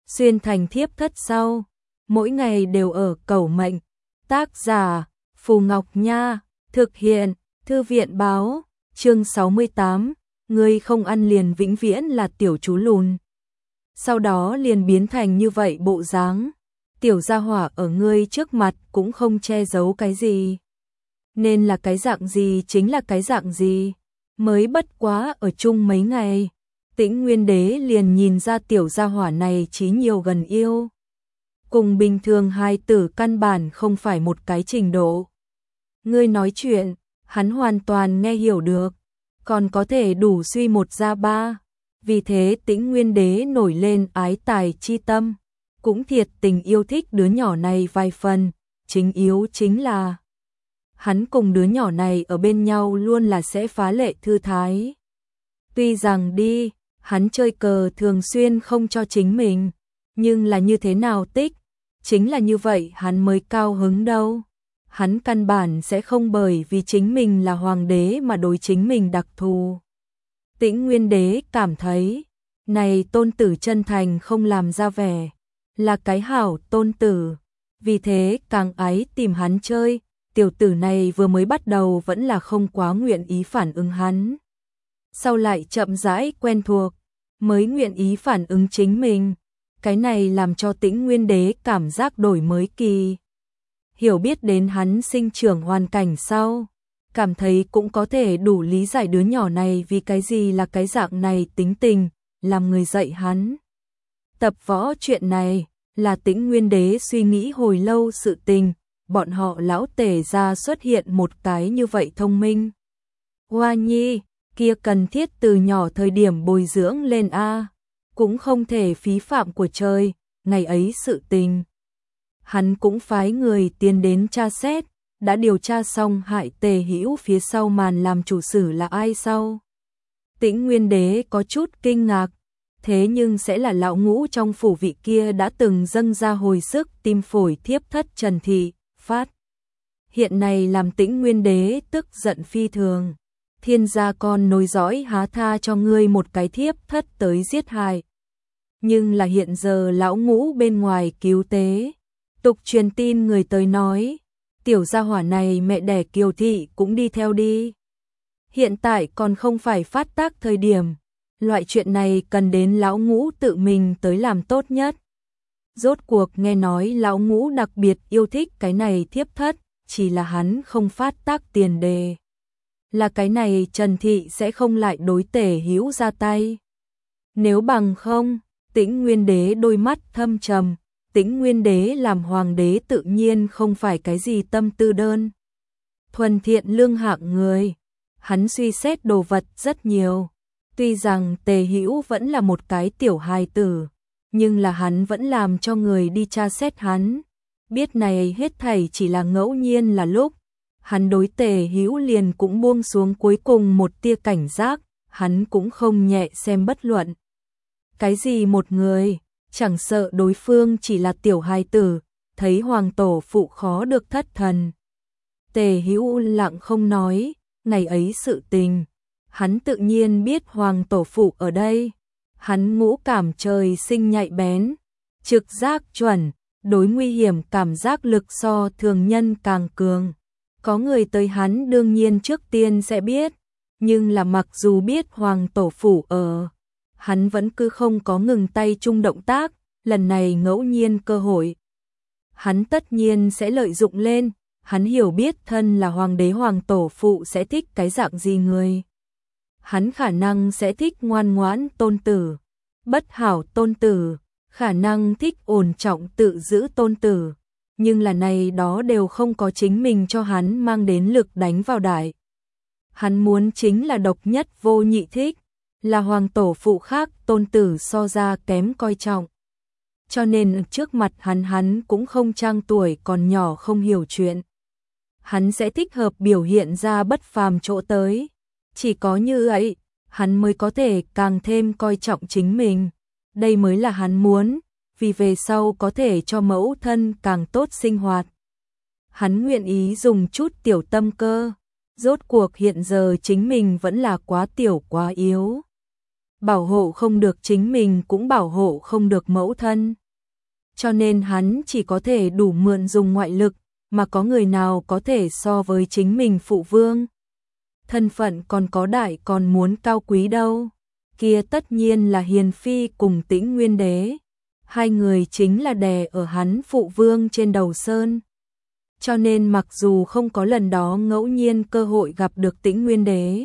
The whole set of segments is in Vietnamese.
xuyên thành thiếp thất sau, mỗi ngày đều ở cầu mệnh. Tác giả Phù Ngọc Nha, thực hiện Thư viện báo, chương 68, ngươi không ăn liền vĩnh viễn là tiểu chú lùn. Sau đó liền biến thành như vậy bộ dáng, tiểu gia hỏa ở ngươi trước mặt cũng không che giấu cái gì. Nên là cái dạng gì chính là cái dạng gì, mới bất quá ở chung mấy ngày. Tĩnh Nguyên Đế liền nhìn ra tiểu gia hỏa này chí nhiều gần yêu. Cùng bình thường hai tử căn bản không phải một cái trình độ. Ngươi nói chuyện, hắn hoàn toàn nghe hiểu được, còn có thể đủ suy một ra ba. Vì thế Tĩnh Nguyên Đế nổi lên ái tài chi tâm, cũng thiệt tình yêu thích đứa nhỏ này vài phần, chính yếu chính là hắn cùng đứa nhỏ này ở bên nhau luôn là sẽ phá lệ thư thái. Tuy rằng đi, hắn chơi cờ thường xuyên không cho chính mình, nhưng là như thế nào tích, chính là như vậy hắn mới cao hứng đâu. Hắn căn bản sẽ không bởi vì chính mình là hoàng đế mà đối chính mình đặc thù. Tĩnh Nguyên Đế cảm thấy, này tôn tử chân thành không làm ra vẻ, là cái hảo tôn tử, vì thế càng ái tìm hắn chơi. Tiểu tử này vừa mới bắt đầu vẫn là không quá nguyện ý phản ứng hắn, sau lại chậm rãi quen thuộc, mới nguyện ý phản ứng chính mình. Cái này làm cho Tĩnh Nguyên Đế cảm giác đổi mới kỳ. Hiểu biết đến hắn sinh trưởng hoàn cảnh sau, cảm thấy cũng có thể đủ lý giải đứa nhỏ này vì cái gì là cái dạng này tính tình, làm người dạy hắn. Tập võ chuyện này là Tĩnh Nguyên Đế suy nghĩ hồi lâu sự tình, bọn họ lão Tề gia xuất hiện một cái như vậy thông minh. Hoa nhi, kia cần thiết từ nhỏ thời điểm bồi dưỡng lên a, cũng không thể phí phạm của trời, ngày ấy sự tình. Hắn cũng phái người tiến đến tra xét, đã điều tra xong hại Tề Hữu phía sau màn làm chủ sử là ai sau. Tĩnh Nguyên Đế có chút kinh ngạc, thế nhưng sẽ là lão ngũ trong phủ vị kia đã từng dâng ra hồi sức tim phổi thiếp thất Trần Thị, phát. Hiện này làm Tĩnh Nguyên Đế tức giận phi thường. Thiên gia con nối dõi há tha cho ngươi một cái thiếp thất tới giết hại. Nhưng là hiện giờ lão ngũ bên ngoài cứu tế. Tục truyền tin người tới nói, tiểu gia hỏa này mẹ đẻ Kiều Thị cũng đi theo đi. Hiện tại còn không phải phát tác thời điểm, loại chuyện này cần đến lão ngũ tự mình tới làm tốt nhất. Rốt cuộc nghe nói lão ngũ đặc biệt yêu thích cái này thiếp thất, chỉ là hắn không phát tác tiền đề. Là cái này Trần Thị sẽ không lại đối Tề Hữu ra tay. Nếu bằng không, Tĩnh Nguyên Đế đôi mắt thâm trầm. Tĩnh Nguyên Đế làm hoàng đế tự nhiên không phải cái gì tâm tư đơn thuần thiện lương hạng người, hắn suy xét đồ vật rất nhiều. Tuy rằng Tề Hữu vẫn là một cái tiểu hài tử, nhưng là hắn vẫn làm cho người đi tra xét hắn. Biết này hết thảy chỉ là ngẫu nhiên là lúc, hắn đối Tề Hữu liền cũng buông xuống cuối cùng một tia cảnh giác, hắn cũng không nhẹ xem bất luận cái gì một người. Chẳng sợ đối phương chỉ là tiểu hài tử, thấy hoàng tổ phụ khó được thất thần. Tề Hữu lặng không nói, ngày ấy sự tình, hắn tự nhiên biết hoàng tổ phụ ở đây. Hắn ngũ cảm trời sinh nhạy bén, trực giác chuẩn, đối nguy hiểm cảm giác lực so thường nhân càng cường. Có người tới hắn đương nhiên trước tiên sẽ biết, nhưng là mặc dù biết hoàng tổ phụ ở, hắn vẫn cứ không có ngừng tay chung động tác, lần này ngẫu nhiên cơ hội. Hắn tất nhiên sẽ lợi dụng lên, hắn hiểu biết thân là hoàng đế hoàng tổ phụ sẽ thích cái dạng gì người. Hắn khả năng sẽ thích ngoan ngoãn tôn tử, bất hảo tôn tử, khả năng thích ổn trọng tự giữ tôn tử, nhưng là này đó đều không có chính mình cho hắn mang đến lực đánh vào đại. Hắn muốn chính là độc nhất vô nhị thích, là hoàng tổ phụ khác tôn tử so ra kém coi trọng. Cho nên trước mặt hắn cũng không trang tuổi còn nhỏ không hiểu chuyện. Hắn sẽ thích hợp biểu hiện ra bất phàm chỗ tới. Chỉ có như vậy, hắn mới có thể càng thêm coi trọng chính mình. Đây mới là hắn muốn, vì về sau có thể cho mẫu thân càng tốt sinh hoạt. Hắn nguyện ý dùng chút tiểu tâm cơ. Rốt cuộc hiện giờ chính mình vẫn là quá tiểu quá yếu. bảo hộ không được chính mình cũng bảo hộ không được mẫu thân. Cho nên hắn chỉ có thể đủ mượn dùng ngoại lực, mà có người nào có thể so với chính mình phụ vương. Thân phận còn có đại còn muốn cao quý đâu. Kia tất nhiên là Hiền Phi cùng Tĩnh Nguyên Đế. Hai người chính là đè ở hắn phụ vương trên đầu sơn. Cho nên mặc dù không có lần đó ngẫu nhiên cơ hội gặp được Tĩnh Nguyên Đế,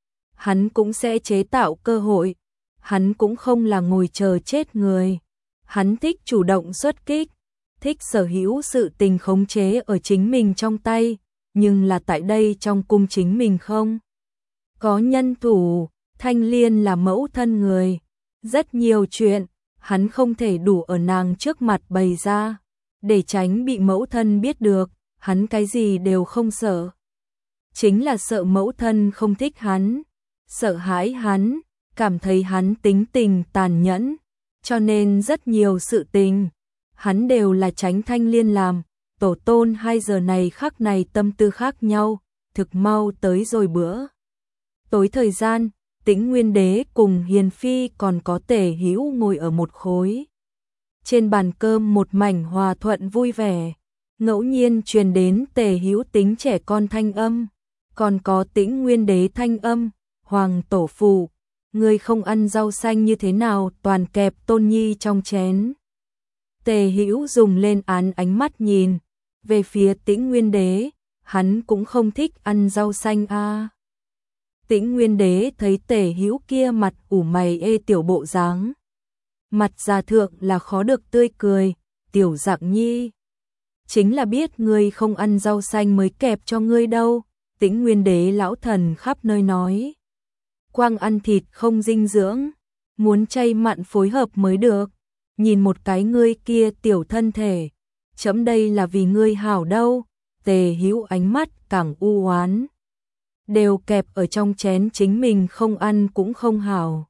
hắn cũng sẽ chế tạo cơ hội. Hắn cũng không là ngồi chờ chết người. Hắn thích chủ động xuất kích, thích sở hữu sự tình khống chế ở chính mình trong tay, nhưng là tại đây trong cung chính mình không có nhân thủ. Thanh Liên là mẫu thân người, rất nhiều chuyện hắn không thể đủ ở nàng trước mặt bày ra, để tránh bị mẫu thân biết được. Hắn cái gì đều không sợ, chính là sợ mẫu thân không thích hắn, sợ hãi hắn, cảm thấy hắn tính tình tàn nhẫn, cho nên rất nhiều sự tình hắn đều là tránh Thanh Liên làm. Tổ tôn 2 giờ này khắc này tâm tư khác nhau, thực mau tới rồi bữa tối thời gian, Tĩnh Nguyên Đế cùng Hiền Phi còn có Tề Hữu ngồi ở một khối. Trên bàn cơm một mảnh hòa thuận vui vẻ, ngẫu nhiên truyền đến Tề Hữu tính trẻ con thanh âm, còn có Tĩnh Nguyên Đế thanh âm, Hoàng tổ phụ, ngươi không ăn rau xanh như thế nào, toàn kẹp Tôn Nhi trong chén. Tề Hữu dùng lên ánh mắt nhìn về phía Tĩnh Nguyên Đế, hắn cũng không thích ăn rau xanh a. Tĩnh Nguyên Đế thấy Tề Hữu kia mặt ủ mày ê tiểu bộ dáng, mặt già thượng là khó được tươi cười, tiểu Dạng Nhi, chính là biết ngươi không ăn rau xanh mới kẹp cho ngươi đâu. Tĩnh Nguyên Đế lão thần khắp nơi nói, quang ăn thịt không dinh dưỡng, muốn chay mặn phối hợp mới được. Nhìn một cái ngươi kia tiểu thân thể, chấm đây là vì ngươi hảo đâu. Tề Hữu ánh mắt càng u oán, đều kẹp ở trong chén chính mình không ăn cũng không hảo.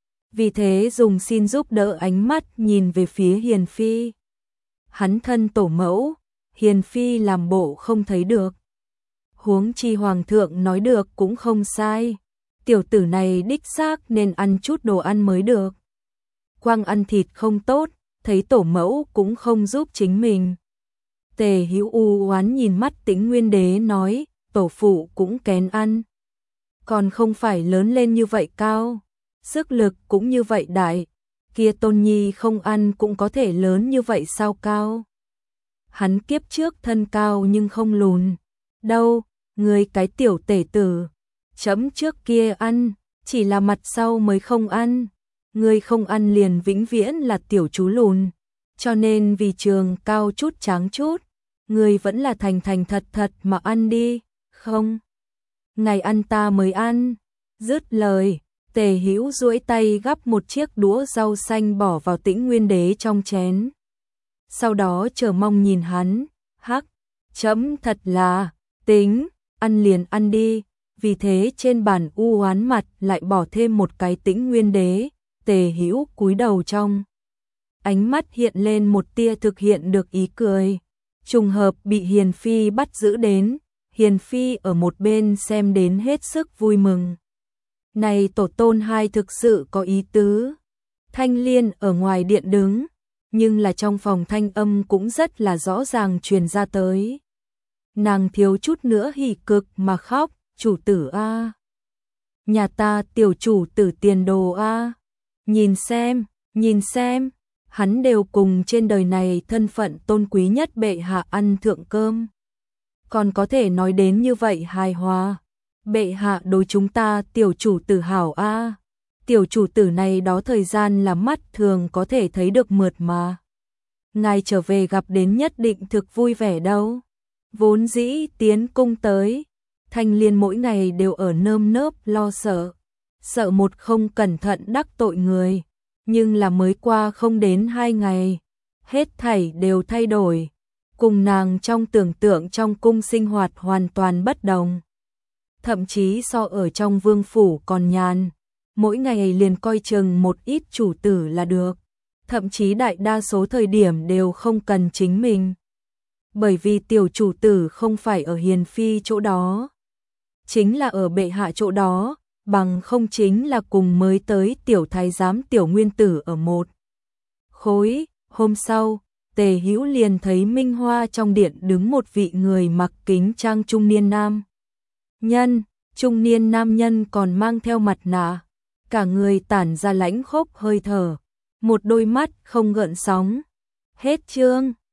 Vì thế dùng xin giúp đỡ ánh mắt nhìn về phía Hiền Phi. Hắn thân tổ mẫu, Hiền Phi làm bộ không thấy được. Huống chi hoàng thượng nói được cũng không sai, tiểu tử này đích xác nên ăn chút đồ ăn mới được. Quang ăn thịt không tốt, thấy tổ mẫu cũng không giúp chính mình. Tề Hữu u oán nhìn mắt Tĩnh Nguyên Đế nói, tổ phụ cũng kén ăn, còn không phải lớn lên như vậy cao, sức lực cũng như vậy đại, kia Tôn Nhi không ăn cũng có thể lớn như vậy sao cao. Hắn kiếp trước thân cao nhưng không lùn, đâu, người cái tiểu tể tử, chấm trước kia ăn, chỉ là mặt sau mới không ăn. Ngươi không ăn liền vĩnh viễn là tiểu chú lùn, cho nên vì trường cao chút tráng chút, ngươi vẫn là thành thành thật thật mà ăn đi, không? Ngày ăn ta mới ăn. Dứt lời, Tề Hữu duỗi tay gắp một chiếc đũa rau xanh bỏ vào Tĩnh Nguyên Đế trong chén. Sau đó chờ mong nhìn hắn, hắc, chấm thật là, tính, ăn liền ăn đi. Vì thế trên bàn u oán mặt lại bỏ thêm một cái Tĩnh Nguyên Đế. Tề Hữu cúi đầu trong ánh mắt hiện lên một tia thực hiện được ý cười. Trùng hợp bị Hiền Phi bắt giữ đến, Hiền Phi ở một bên xem đến hết sức vui mừng. Này tổ tôn 2 thực sự có ý tứ. Thanh Liên ở ngoài điện đứng, nhưng là trong phòng thanh âm cũng rất là rõ ràng truyền ra tới. Nàng thiếu chút nữa hỉ cực mà khóc, chủ tử a, nhà ta tiểu chủ tử tiền đồ a. Nhìn xem, hắn đều cùng trên đời này thân phận tôn quý nhất bệ hạ ăn thượng cơm. Còn có thể nói đến như vậy hài hòa. Bệ hạ đối chúng ta tiểu chủ tử hảo a. Tiểu chủ tử này đó thời gian là mắt thường có thể thấy được mượt mà. Ngài trở về gặp đến nhất định thực vui vẻ đâu. Vốn dĩ tiến cung tới, Thanh Liên mỗi ngày đều ở nơm nớp lo sợ. Sợ một không cẩn thận đắc tội người, nhưng là mới qua không đến 2 ngày, hết thảy đều thay đổi, cùng nàng trong tưởng tượng trong cung sinh hoạt hoàn toàn bất đồng. Thậm chí so ở trong vương phủ còn nhàn, mỗi ngày liền coi chừng một ít chủ tử là được, thậm chí đại đa số thời điểm đều không cần chính mình. Bởi vì tiểu chủ tử không phải ở Hiền Phi chỗ đó, chính là ở bệ hạ chỗ đó. bằng không chính là cùng mới tới tiểu thái giám tiểu nguyên tử ở một khối. Hôm sau, Tề Hữu liền thấy Minh Hoa trong điện đứng một vị người mặc kính trang trung niên nam nhân, trung niên nam nhân còn mang theo mặt nạ, cả người tản ra lãnh khốc hơi thở, một đôi mắt không gợn sóng. Hết chương.